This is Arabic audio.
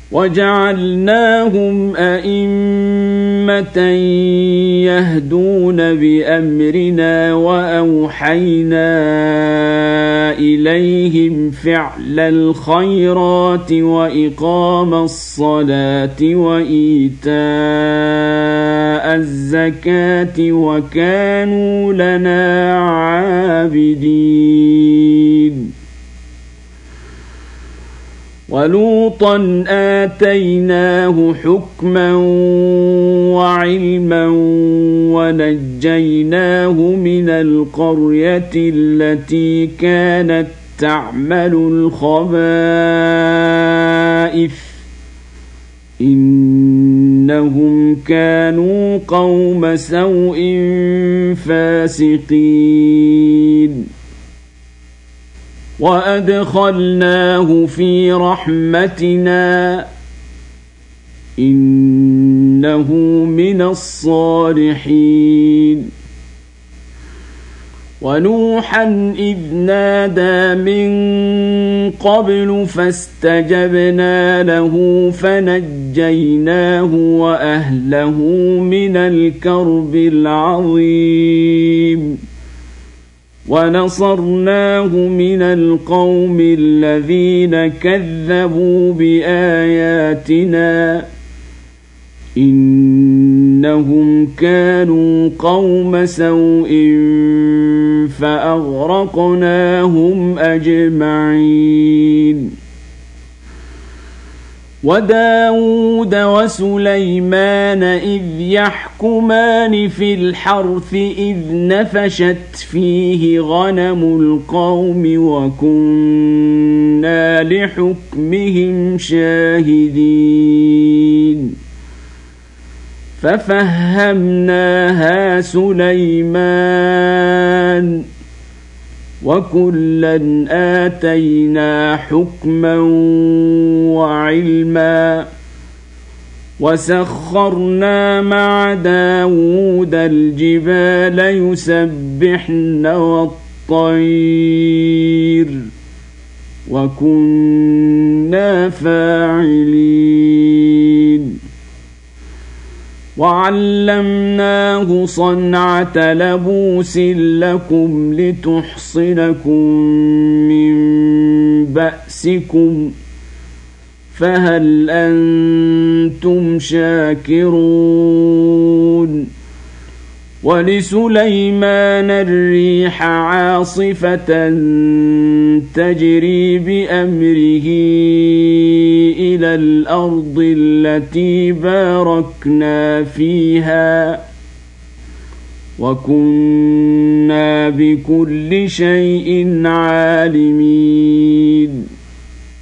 وجعلناهم أئمة يهدون بأمرنا وأوحينا إليهم فعل الخيرات وإقام الصلاة وإيتاء الزكاة وكانوا لنا عابدين. ولوطا آتيناه حكما وعلما ونجيناه من القرية التي كانت تعمل الخبائث إنهم كانوا قوم سوء فاسقين. وأدخلناه في رحمتنا إنه من الصالحين. ونوحا إذ نادى من قبل فاستجبنا له فنجيناه وأهله من الكرب العظيم ونصرناه من القوم الذين كذبوا بآياتنا إنهم كانوا قوم سوء فأغرقناهم أجمعين. وداود وسليمان إذ يحكمان في الحرث إذ نفشت فيه غنم القوم وكنا لحكمهم شاهدين. ففهمناها سليمان وكلا آتينا حكما وعلما وسخرنا مع داود الجبال يسبحن والطير وكنا فاعلين. وعلمناه صنعة لبوس لكم لتحصنكم من بأسكم فهل أنتم شاكرون. ولسليمان الريح عاصفة تجري بأمره إلى الأرض التي باركنا فيها وكنا بكل شيء عالمين.